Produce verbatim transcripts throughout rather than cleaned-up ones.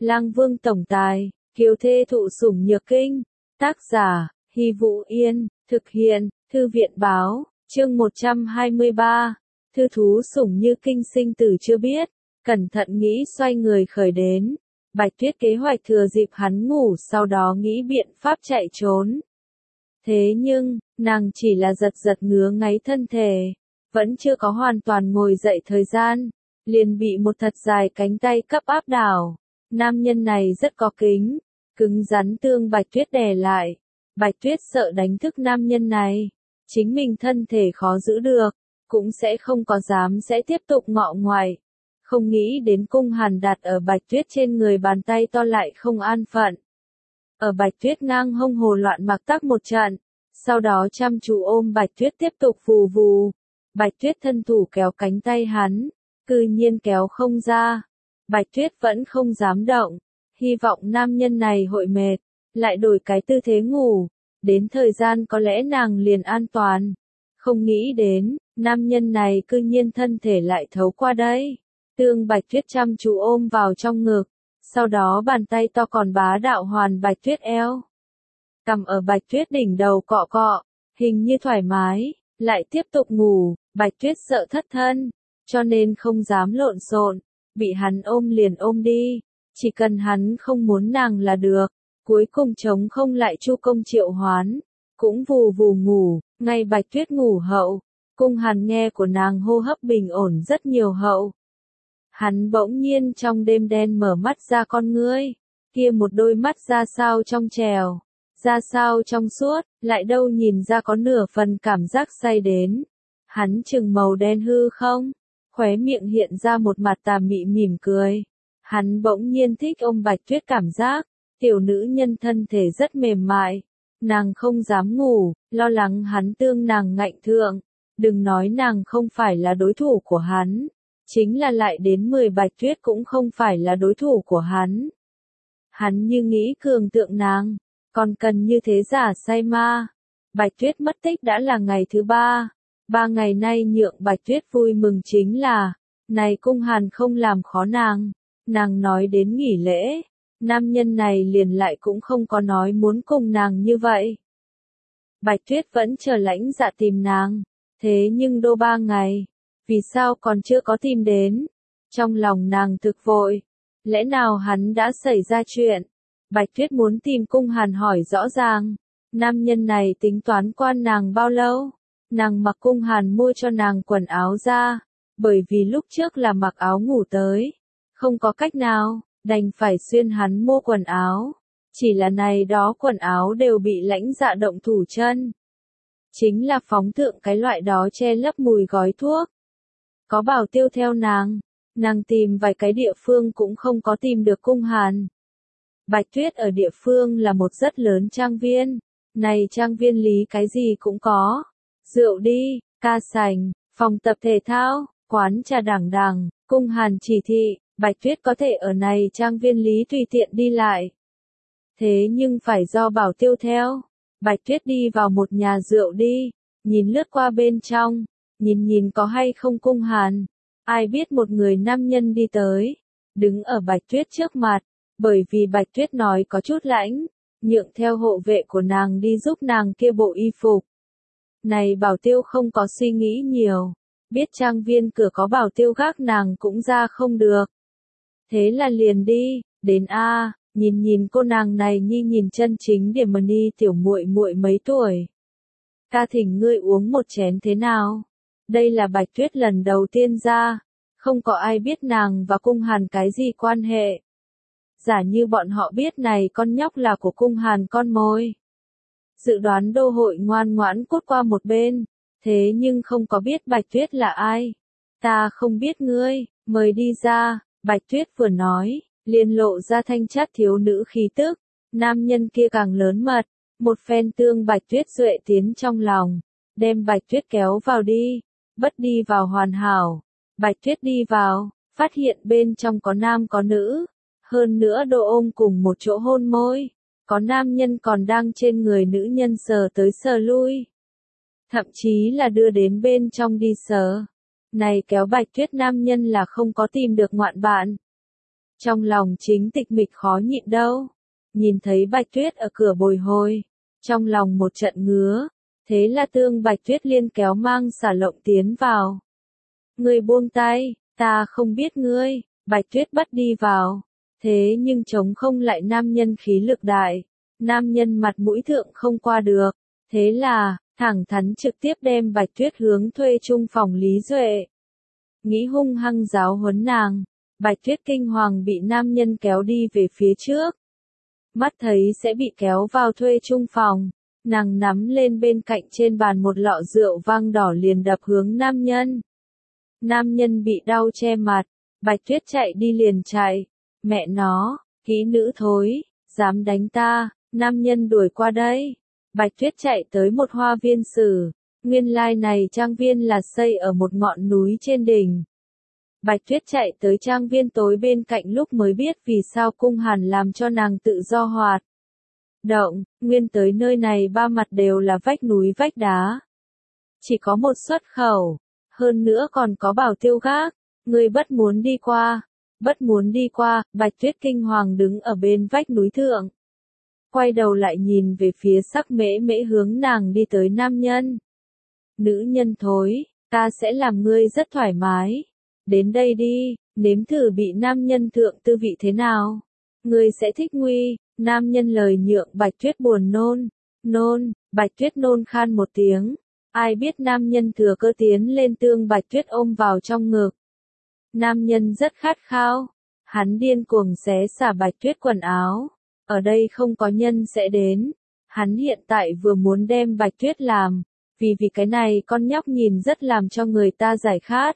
Lang Vương tổng tài, kiều thê thụ sủng nhược kinh. Tác giả, Hy Vũ Yên, thực hiện, Thư viện báo, chương một trăm hai mươi ba. Thư thú sủng như kinh sinh tử chưa biết, cẩn thận nghĩ xoay người khởi đến. Bạch Tuyết kế hoạch thừa dịp hắn ngủ sau đó nghĩ biện pháp chạy trốn. Thế nhưng, nàng chỉ là giật giật ngứa ngáy thân thể, vẫn chưa có hoàn toàn ngồi dậy thời gian, liền bị một thật dài cánh tay cấp áp đảo. Nam nhân này rất có kính, cứng rắn tương Bạch Tuyết đè lại. Bạch Tuyết sợ đánh thức nam nhân này, chính mình thân thể khó giữ được, cũng sẽ không có dám sẽ tiếp tục ngọ ngoại. Không nghĩ đến cung hàn đặt ở Bạch Tuyết trên người bàn tay to lại không an phận. Ở Bạch Tuyết ngang hông hồ loạn mặc tắc một trận, sau đó chăm chú ôm Bạch Tuyết tiếp tục vù vù. Bạch Tuyết thân thủ kéo cánh tay hắn, cư nhiên kéo không ra. Bạch Tuyết vẫn không dám động, hy vọng nam nhân này hội mệt, lại đổi cái tư thế ngủ, đến thời gian có lẽ nàng liền an toàn. Không nghĩ đến, nam nhân này cư nhiên thân thể lại thấu qua đây, tương Bạch Tuyết chăm chú ôm vào trong ngực, sau đó bàn tay to còn bá đạo hoàn Bạch Tuyết eo. Cầm ở Bạch Tuyết đỉnh đầu cọ cọ, hình như thoải mái, lại tiếp tục ngủ. Bạch Tuyết sợ thất thân, cho nên không dám lộn xộn, bị hắn ôm liền ôm đi, chỉ cần hắn không muốn nàng là được. Cuối cùng chống không lại Chu công triệu hoán, cũng vù vù ngủ. Ngay Bạch Tuyết ngủ hậu, cung hàn nghe của nàng hô hấp bình ổn rất nhiều hậu. Hắn bỗng nhiên trong đêm đen mở mắt ra con ngươi, kia một đôi mắt ra sao trong trèo, ra sao trong suốt, lại đâu nhìn ra có nửa phần cảm giác say đến. Hắn trừng màu đen hư không, khóe miệng hiện ra một mặt tà mị mỉm cười. Hắn bỗng nhiên thích ôm Bạch Tuyết cảm giác, tiểu nữ nhân thân thể rất mềm mại, nàng không dám ngủ, lo lắng hắn tương nàng ngạnh thượng, đừng nói nàng không phải là đối thủ của hắn, chính là lại đến mười Bạch Tuyết cũng không phải là đối thủ của hắn. Hắn như nghĩ cường tượng nàng, còn cần như thế giả say ma. Bạch Tuyết mất tích đã là ngày thứ ba, ba ngày nay nhượng Bạch Tuyết vui mừng chính là, này cung hàn không làm khó nàng, nàng nói đến nghỉ lễ. Nam nhân này liền lại cũng không có nói muốn cùng nàng như vậy. Bạch Tuyết vẫn chờ lãnh dạ tìm nàng, thế nhưng đô ba ngày, vì sao còn chưa có tìm đến? Trong lòng nàng thực vội, lẽ nào hắn đã xảy ra chuyện? Bạch Tuyết muốn tìm cung hàn hỏi rõ ràng, nam nhân này tính toán quan nàng bao lâu? Nàng mặc cung hàn mua cho nàng quần áo ra, bởi vì lúc trước là mặc áo ngủ tới, không có cách nào. Đành phải xuyên hắn mua quần áo, chỉ là này đó quần áo đều bị lãnh dạ động thủ chân. Chính là phóng thượng cái loại đó che lấp mùi gói thuốc. Có bảo tiêu theo nàng, nàng tìm vài cái địa phương cũng không có tìm được cung hàn. Bạch Tuyết ở địa phương là một rất lớn trang viên, này trang viên lý cái gì cũng có, rượu đi, ca sành, phòng tập thể thao, quán trà đàng đàng, cung hàn chỉ thị. Bạch Tuyết có thể ở này trang viên lý tùy tiện đi lại. Thế nhưng phải do bảo tiêu theo. Bạch Tuyết đi vào một nhà rượu đi, nhìn lướt qua bên trong, nhìn nhìn có hay không cung hàn. Ai biết một người nam nhân đi tới, đứng ở Bạch Tuyết trước mặt, bởi vì Bạch Tuyết nói có chút lãnh, nhượng theo hộ vệ của nàng đi giúp nàng kia bộ y phục. Này bảo tiêu không có suy nghĩ nhiều, biết trang viên cửa có bảo tiêu gác nàng cũng ra không được. Thế là liền đi, đến a, nhìn nhìn cô nàng này nhi nhìn chân chính điểm mà ni tiểu muội muội mấy tuổi. Ca thỉnh ngươi uống một chén thế nào? Đây là Bạch Tuyết lần đầu tiên ra, không có ai biết nàng và cung hàn cái gì quan hệ. Giả như bọn họ biết này con nhóc là của cung hàn con mồi. Dự đoán đô hội ngoan ngoãn cút qua một bên, thế nhưng không có biết Bạch Tuyết là ai. Ta không biết ngươi, mời đi ra. Bạch Tuyết vừa nói, liền lộ ra thanh chất thiếu nữ khí tức, nam nhân kia càng lớn mật, một phen tương Bạch Tuyết duệ tiến trong lòng, đem Bạch Tuyết kéo vào đi, bất đi vào hoàn hảo. Bạch Tuyết đi vào, phát hiện bên trong có nam có nữ, hơn nữa độ ôm cùng một chỗ hôn môi, có nam nhân còn đang trên người nữ nhân sờ tới sờ lui, thậm chí là đưa đến bên trong đi sờ. Này kéo Bạch Tuyết nam nhân là không có tìm được ngoạn bạn. Trong lòng chính tịch mịch khó nhịn đâu. Nhìn thấy Bạch Tuyết ở cửa bồi hồi. Trong lòng một trận ngứa. Thế là Tương Bạch Tuyết liên kéo mang xả lộng tiến vào. Ngươi buông tay, ta không biết ngươi. Bạch Tuyết bắt đi vào. Thế nhưng chống không lại nam nhân khí lực đại. Nam nhân mặt mũi thượng không qua được. Thế là, thẳng thắn trực tiếp đem Bạch Tuyết hướng thuê chung phòng Lý Duệ. Nghĩ hung hăng giáo huấn nàng. Bạch Tuyết kinh hoàng bị nam nhân kéo đi về phía trước. Mắt thấy sẽ bị kéo vào thuê chung phòng. Nàng nắm lên bên cạnh trên bàn một lọ rượu vang đỏ liền đập hướng nam nhân. Nam nhân bị đau che mặt. Bạch Tuyết chạy đi liền chạy. Mẹ nó, kỹ nữ thối, dám đánh ta, nam nhân đuổi qua đây. Bạch Tuyết chạy tới một hoa viên sử. Nguyên lai này trang viên là xây ở một ngọn núi trên đỉnh. Bạch Tuyết chạy tới trang viên tối bên cạnh lúc mới biết vì sao Cung Hàn làm cho nàng tự do hoạt động, nguyên tới nơi này ba mặt đều là vách núi vách đá. Chỉ có một xuất khẩu, hơn nữa còn có bảo tiêu gác, người bất muốn đi qua, bất muốn đi qua, Bạch Tuyết kinh hoàng đứng ở bên vách núi thượng. Quay đầu lại nhìn về phía sắc mễ mễ hướng nàng đi tới nam nhân. Nữ nhân thối, ta sẽ làm ngươi rất thoải mái. Đến đây đi, nếm thử bị nam nhân thượng tư vị thế nào. Ngươi sẽ thích nguy, nam nhân lời nhượng Bạch Tuyết buồn nôn. Nôn, Bạch Tuyết nôn khan một tiếng. Ai biết nam nhân thừa cơ tiến lên Tương Bạch Tuyết ôm vào trong ngực. Nam nhân rất khát khao. Hắn điên cuồng xé xả Bạch Tuyết quần áo. Ở đây không có nhân sẽ đến. Hắn hiện tại vừa muốn đem Bạch Tuyết làm. Vì vì cái này con nhóc nhìn rất làm cho người ta giải khát.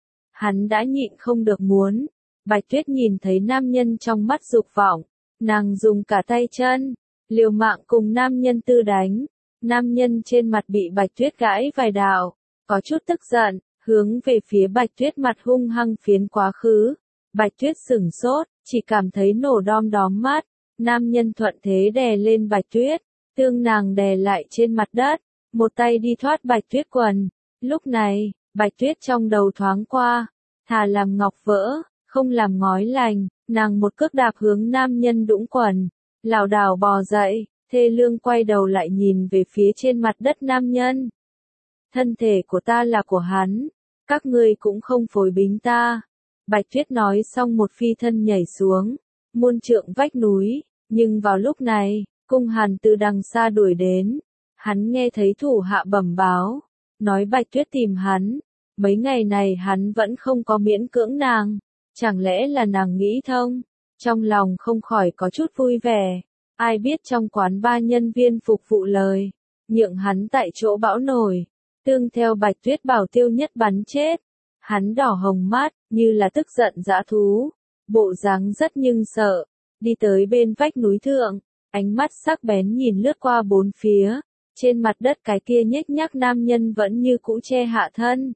Hắn đã nhịn không được muốn. Bạch Tuyết nhìn thấy nam nhân trong mắt dục vọng. Nàng dùng cả tay chân. Liều mạng cùng nam nhân tư đánh. Nam nhân trên mặt bị Bạch Tuyết gãi vài đạo. Có chút tức giận. Hướng về phía Bạch Tuyết mặt hung hăng phiến quá khứ. Bạch Tuyết sửng sốt. Chỉ cảm thấy nổ đom đóm mắt. Nam nhân thuận thế đè lên Bạch Tuyết. Tương nàng đè lại trên mặt đất. Một tay đi thoát Bạch Tuyết quần. Lúc này, Bạch Tuyết trong đầu thoáng qua. Thà làm ngọc vỡ, không làm ngói lành. Nàng một cước đạp hướng nam nhân đũng quần. Lảo đảo bò dậy, thê lương quay đầu lại nhìn về phía trên mặt đất nam nhân. Thân thể của ta là của hắn. Các ngươi cũng không phối bính ta. Bạch Tuyết nói xong một phi thân nhảy xuống. Muôn trượng vách núi. Nhưng vào lúc này, Cung Hàn từ đằng xa đuổi đến. Hắn nghe thấy thủ hạ bẩm báo. Nói Bạch Tuyết tìm hắn. Mấy ngày này hắn vẫn không có miễn cưỡng nàng. Chẳng lẽ là nàng nghĩ thông. Trong lòng không khỏi có chút vui vẻ. Ai biết trong quán ba nhân viên phục vụ lời. Nhượng hắn tại chỗ bão nổi. Tương theo Bạch Tuyết bảo tiêu nhất bắn chết. Hắn đỏ hồng mắt, như là tức giận dã thú. Bộ dáng rất nhưng sợ. Đi tới bên vách núi thượng. Ánh mắt sắc bén nhìn lướt qua bốn phía. Trên mặt đất cái kia nhếch nhác nam nhân vẫn như cũ che hạ thân.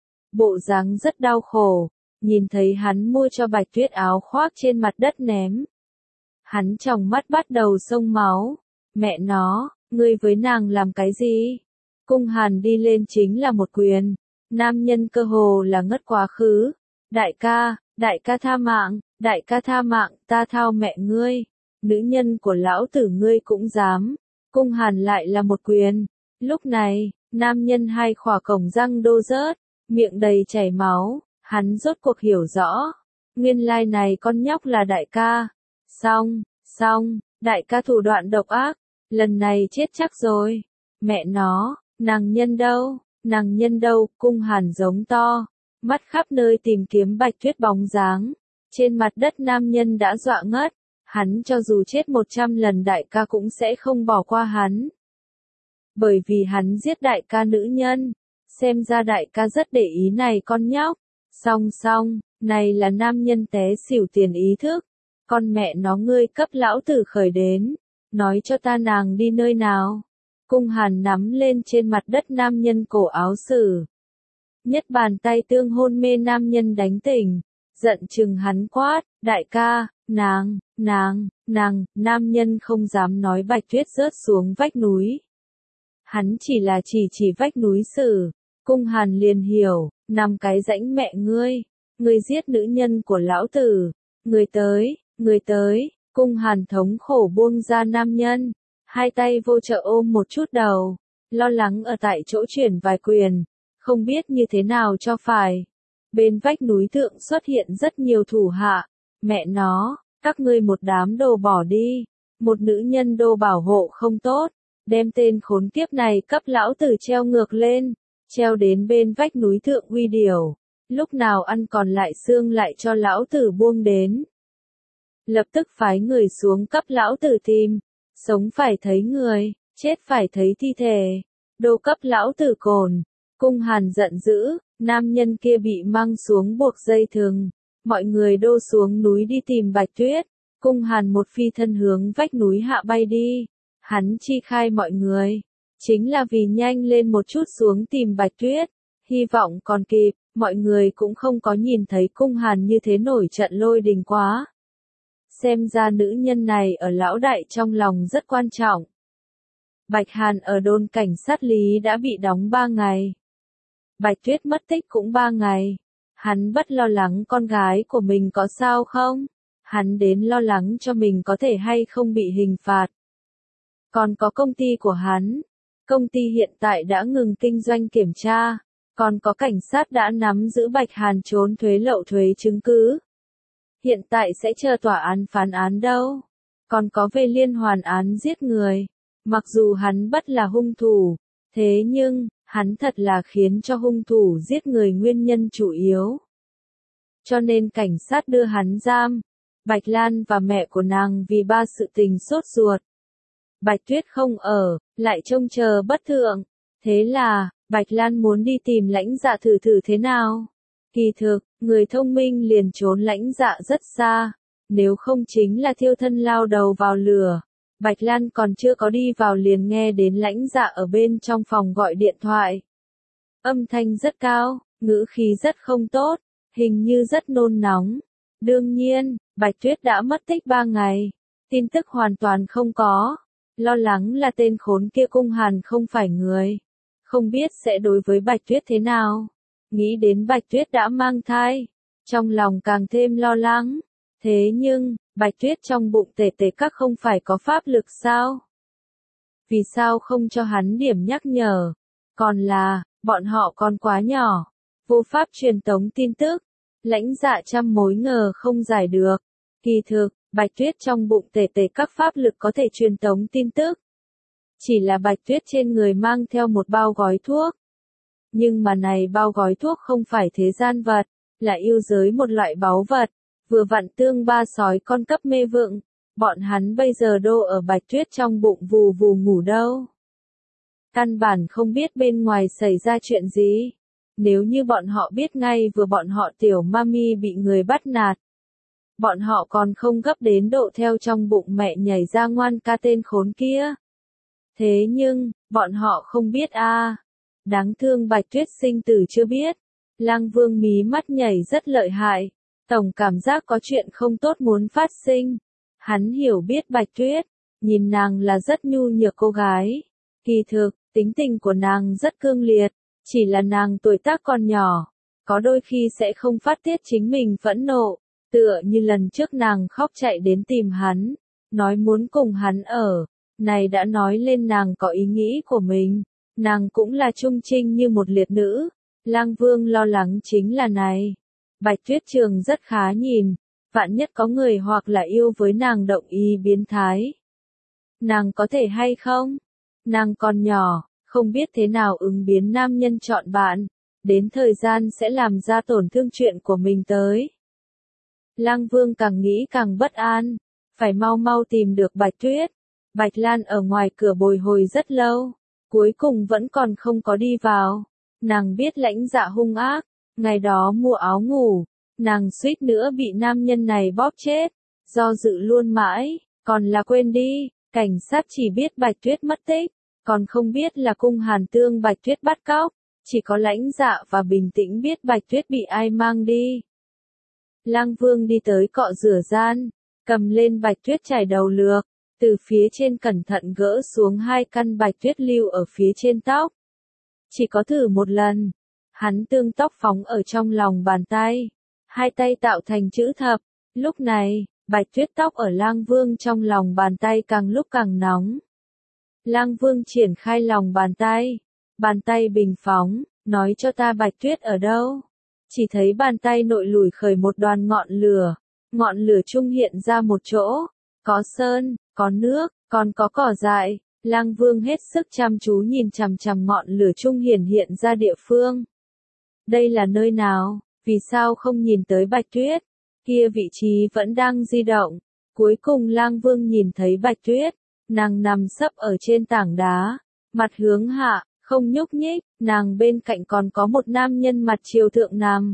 Bộ dáng rất đau khổ. Nhìn thấy hắn mua cho Bạch Tuyết áo khoác trên mặt đất ném. Hắn trong mắt bắt đầu xông máu. Mẹ nó, ngươi với nàng làm cái gì? Cung Hàn đi lên chính là một quyền. Nam nhân cơ hồ là ngất quá khứ. Đại ca, đại ca tha mạng, đại ca tha mạng, ta thao mẹ ngươi. Nữ nhân của lão tử ngươi cũng dám. Cung Hàn lại là một quyền. Lúc này, nam nhân hai khỏa cổng răng đô rớt, miệng đầy chảy máu. Hắn rốt cuộc hiểu rõ. Nguyên lai này con nhóc là đại ca. Xong, xong, đại ca thủ đoạn độc ác. Lần này chết chắc rồi. Mẹ nó, nàng nhân đâu, nàng nhân đâu, Cung Hàn giống to. Mắt khắp nơi tìm kiếm Bạch Tuyết bóng dáng. Trên mặt đất nam nhân đã dọa ngất. Hắn cho dù chết một trăm lần đại ca cũng sẽ không bỏ qua hắn. Bởi vì hắn giết đại ca nữ nhân. Xem ra đại ca rất để ý này con nhóc. Song song, này là nam nhân té xỉu tiền ý thức. Con mẹ nó ngươi cấp lão tử khởi đến. Nói cho ta nàng đi nơi nào. Cung Hàn nắm lên trên mặt đất nam nhân cổ áo sử. Nhất bàn tay tương hôn mê nam nhân đánh tỉnh. Giận chừng hắn quát, đại ca, nàng, nàng, nàng, nam nhân không dám nói Bạch Tuyết rớt xuống vách núi. Hắn chỉ là chỉ chỉ vách núi sử. Cung Hàn liền hiểu, nằm cái rãnh mẹ ngươi. Ngươi giết nữ nhân của lão tử. Người tới, người tới, cung Hàn thống khổ buông ra nam nhân, hai tay vô trợ ôm một chút đầu, lo lắng ở tại chỗ chuyển vài quyền, không biết như thế nào cho phải. Bên vách núi thượng xuất hiện rất nhiều thủ hạ, mẹ nó, các ngươi một đám đồ bỏ đi, một nữ nhân đồ bảo hộ không tốt, đem tên khốn kiếp này cấp lão tử treo ngược lên, treo đến bên vách núi thượng uy điểu, lúc nào ăn còn lại xương lại cho lão tử buông đến. Lập tức phái người xuống cấp lão tử tìm, sống phải thấy người, chết phải thấy thi thể, đô cấp lão tử cồn. Cung Hàn giận dữ, nam nhân kia bị mang xuống buộc dây thừng, mọi người đô xuống núi đi tìm Bạch Tuyết, Cung Hàn một phi thân hướng vách núi hạ bay đi, hắn chi khai mọi người, chính là vì nhanh lên một chút xuống tìm Bạch Tuyết, hy vọng còn kịp, mọi người cũng không có nhìn thấy Cung Hàn như thế nổi trận lôi đình quá. Xem ra nữ nhân này ở lão đại trong lòng rất quan trọng. Bạch Hàn ở đồn cảnh sát Lý đã bị đóng ba ngày. Bạch Tuyết mất tích cũng ba ngày. Hắn bất lo lắng con gái của mình có sao không? Hắn đến lo lắng cho mình có thể hay không bị hình phạt. Còn có công ty của hắn. Công ty hiện tại đã ngừng kinh doanh kiểm tra. Còn có cảnh sát đã nắm giữ Bạch Hàn trốn thuế lậu thuế chứng cứ. Hiện tại sẽ chờ tòa án phán án đâu. Còn có về liên hoàn án giết người. Mặc dù hắn bất là hung thủ. Thế nhưng, hắn thật là khiến cho hung thủ giết người nguyên nhân chủ yếu. Cho nên cảnh sát đưa hắn giam. Bạch Lan và mẹ của nàng vì ba sự tình sốt ruột. Bạch Tuyết không ở, lại trông chờ bất thượng. Thế là, Bạch Lan muốn đi tìm lãnh dạ thử thử thế nào. Kỳ thực, người thông minh liền trốn lãnh dạ rất xa. Nếu không chính là thiêu thân lao đầu vào lửa. Bạch Lan còn chưa có đi vào liền nghe đến lãnh dạ ở bên trong phòng gọi điện thoại. Âm thanh rất cao, ngữ khí rất không tốt, hình như rất nôn nóng. Đương nhiên, Bạch Tuyết đã mất tích ba ngày. Tin tức hoàn toàn không có. Lo lắng là tên khốn kia Cung Hàn không phải người. Không biết sẽ đối với Bạch Tuyết thế nào. Nghĩ đến Bạch Tuyết đã mang thai. Trong lòng càng thêm lo lắng. Thế nhưng, Bạch Tuyết trong bụng tề tề các không phải có pháp lực sao? Vì sao không cho hắn điểm nhắc nhở? Còn là, bọn họ còn quá nhỏ. Vô pháp truyền tống tin tức. Lãnh dạ trăm mối ngờ không giải được. Kỳ thực, Bạch Tuyết trong bụng tề tề các pháp lực có thể truyền tống tin tức. Chỉ là Bạch Tuyết trên người mang theo một bao gói thuốc. Nhưng mà này bao gói thuốc không phải thế gian vật, là yêu giới một loại báu vật. Vừa vặn tương ba sói con cấp mê vượng, bọn hắn bây giờ đô ở Bạch Tuyết trong bụng vù vù ngủ đâu. Căn bản không biết bên ngoài xảy ra chuyện gì. Nếu như bọn họ biết ngay vừa bọn họ tiểu mami bị người bắt nạt. Bọn họ còn không gấp đến độ theo trong bụng mẹ nhảy ra ngoan ca tên khốn kia. Thế nhưng, bọn họ không biết a. À. Đáng thương Bạch Tuyết sinh tử chưa biết. Lang Vương mí mắt nhảy rất lợi hại. Tổng cảm giác có chuyện không tốt muốn phát sinh. Hắn hiểu biết Bạch Tuyết, nhìn nàng là rất nhu nhược cô gái. Kỳ thực, tính tình của nàng rất cương liệt, chỉ là nàng tuổi tác còn nhỏ, có đôi khi sẽ không phát tiết chính mình phẫn nộ, tựa như lần trước nàng khóc chạy đến tìm hắn, nói muốn cùng hắn ở, này đã nói lên nàng có ý nghĩ của mình, nàng cũng là trung trinh như một liệt nữ, Lang Vương lo lắng chính là này. Bạch Tuyết Trường rất khá nhìn, vạn nhất có người hoặc là yêu với nàng động ý biến thái. Nàng có thể hay không? Nàng còn nhỏ, không biết thế nào ứng biến nam nhân chọn bạn, đến thời gian sẽ làm ra tổn thương chuyện của mình tới. Lang Vương càng nghĩ càng bất an, phải mau mau tìm được Bạch Tuyết. Bạch Lan ở ngoài cửa bồi hồi rất lâu, cuối cùng vẫn còn không có đi vào. Nàng biết lãnh dạ hung ác. Ngày đó mua áo ngủ, nàng suýt nữa bị nam nhân này bóp chết, do dự luôn mãi, còn là quên đi, cảnh sát chỉ biết Bạch Tuyết mất tích, còn không biết là Cung Hàn tương Bạch Tuyết bắt cóc, chỉ có lãnh dạ và bình tĩnh biết Bạch Tuyết bị ai mang đi. Lang Vương đi tới cọ rửa gian, cầm lên Bạch Tuyết chải đầu lược, từ phía trên cẩn thận gỡ xuống hai căn Bạch Tuyết lưu ở phía trên tóc. Chỉ có thử một lần. Hắn tương tóc phóng ở trong lòng bàn tay, hai tay tạo thành chữ thập, Lúc này, Bạch Tuyết tóc ở Lang Vương trong lòng bàn tay càng lúc càng nóng. Lang Vương triển khai lòng bàn tay, bàn tay bình phóng, nói cho ta Bạch Tuyết ở đâu. Chỉ thấy bàn tay nội lùi khởi một đoàn ngọn lửa, ngọn lửa trung hiện ra một chỗ, có sơn, có nước, còn có cỏ dại. Lang Vương hết sức chăm chú nhìn chằm chằm ngọn lửa trung hiển hiện ra địa phương. Đây là nơi nào? Vì sao không nhìn tới Bạch Tuyết? Kia vị trí vẫn đang di động. Cuối cùng Lang Vương nhìn thấy Bạch Tuyết, nàng nằm sấp ở trên tảng đá, mặt hướng hạ, không nhúc nhích, nàng bên cạnh còn có một nam nhân mặt chiều thượng nằm.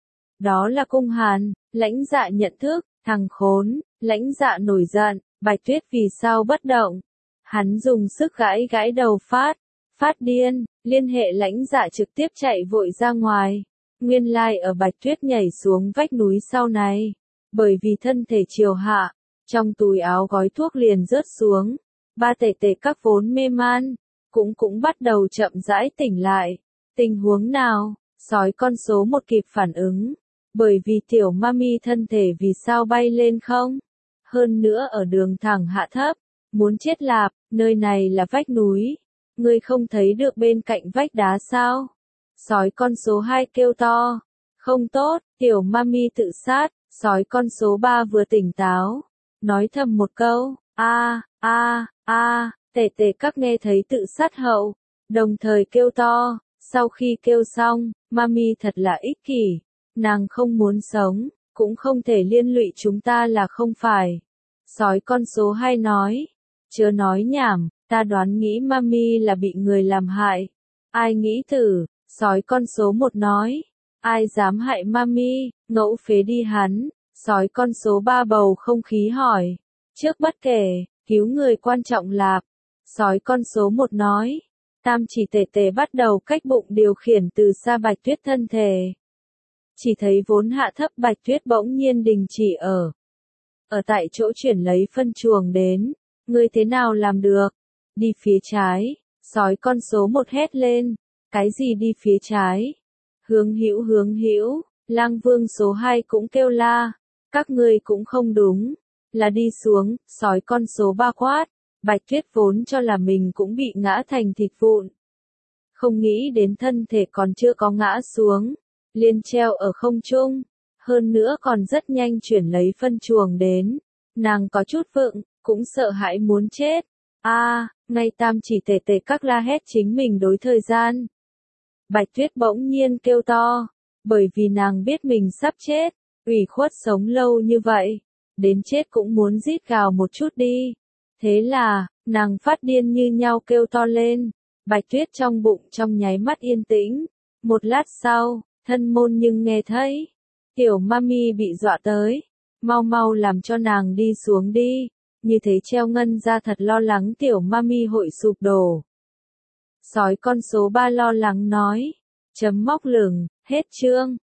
Đó là Cung Hàn. Lãnh Dạ nhận thức, thằng khốn. Lãnh Dạ nổi giận, Bạch Tuyết vì sao bất động? Hắn dùng sức gãi gãi đầu phát, phát điên, liên hệ Lãnh Dạ trực tiếp chạy vội ra ngoài. Nguyên lai ở Bạch Tuyết nhảy xuống vách núi sau này, bởi vì thân thể chiều hạ, trong túi áo gói thuốc liền rớt xuống. Ba tể tể các vốn mê man, cũng cũng bắt đầu chậm rãi tỉnh lại. Tình huống nào? Sói con số một kịp phản ứng, bởi vì tiểu mami thân thể vì sao bay lên không? Hơn nữa ở đường thẳng hạ thấp, muốn chết lạp, nơi này là vách núi. Ngươi không thấy được bên cạnh vách đá sao? Sói con số hai kêu to. Không tốt, tiểu mami tự sát. Sói con số ba vừa tỉnh táo, nói thầm một câu, a a a, tể tể các nghe thấy tự sát hậu, đồng thời kêu to. Sau khi kêu xong, mami thật là ích kỷ, nàng không muốn sống, cũng không thể liên lụy chúng ta là không phải. Sói con số hai nói, chớ nói nhảm, ta đoán nghĩ mami là bị người làm hại. Ai nghĩ thử? Sói con số một nói, ai dám hại mami, ngẫu phế đi hắn. Sói con số ba bầu không khí hỏi, trước bất kể, cứu người quan trọng lạp. Sói con số một nói, tam chỉ tể tể bắt đầu cách bụng điều khiển từ xa Bạch Tuyết thân thể. Chỉ thấy vốn hạ thấp Bạch Tuyết bỗng nhiên đình chỉ ở. Ở tại chỗ chuyển lấy phân chuồng đến, ngươi thế nào làm được? Đi phía trái, sói con số một hét lên, cái gì đi phía trái? Hướng hữu hướng hữu, Lang Vương số hai cũng kêu la, các ngươi cũng không đúng, là đi xuống. Sói con số ba quát, Bạch Tuyết vốn cho là mình cũng bị ngã thành thịt vụn. Không nghĩ đến thân thể còn chưa có ngã xuống, liền treo ở không trung, hơn nữa còn rất nhanh chuyển lấy phân chuồng đến. Nàng có chút vựng, cũng sợ hãi muốn chết. A, ngay tam chỉ tể tể các la hét chính mình đối thời gian. Bạch Tuyết bỗng nhiên kêu to, bởi vì nàng biết mình sắp chết, ủy khuất sống lâu như vậy, đến chết cũng muốn rít gào một chút đi. Thế là, nàng phát điên như nhau kêu to lên. Bạch Tuyết trong bụng trong nháy mắt yên tĩnh. Một lát sau, thân môn nhưng nghe thấy, tiểu mami bị dọa tới, mau mau làm cho nàng đi xuống đi. Như thế treo ngân ra thật lo lắng tiểu mami hội sụp đổ. Sói con số ba lo lắng nói, chấm móc lửng, hết chương.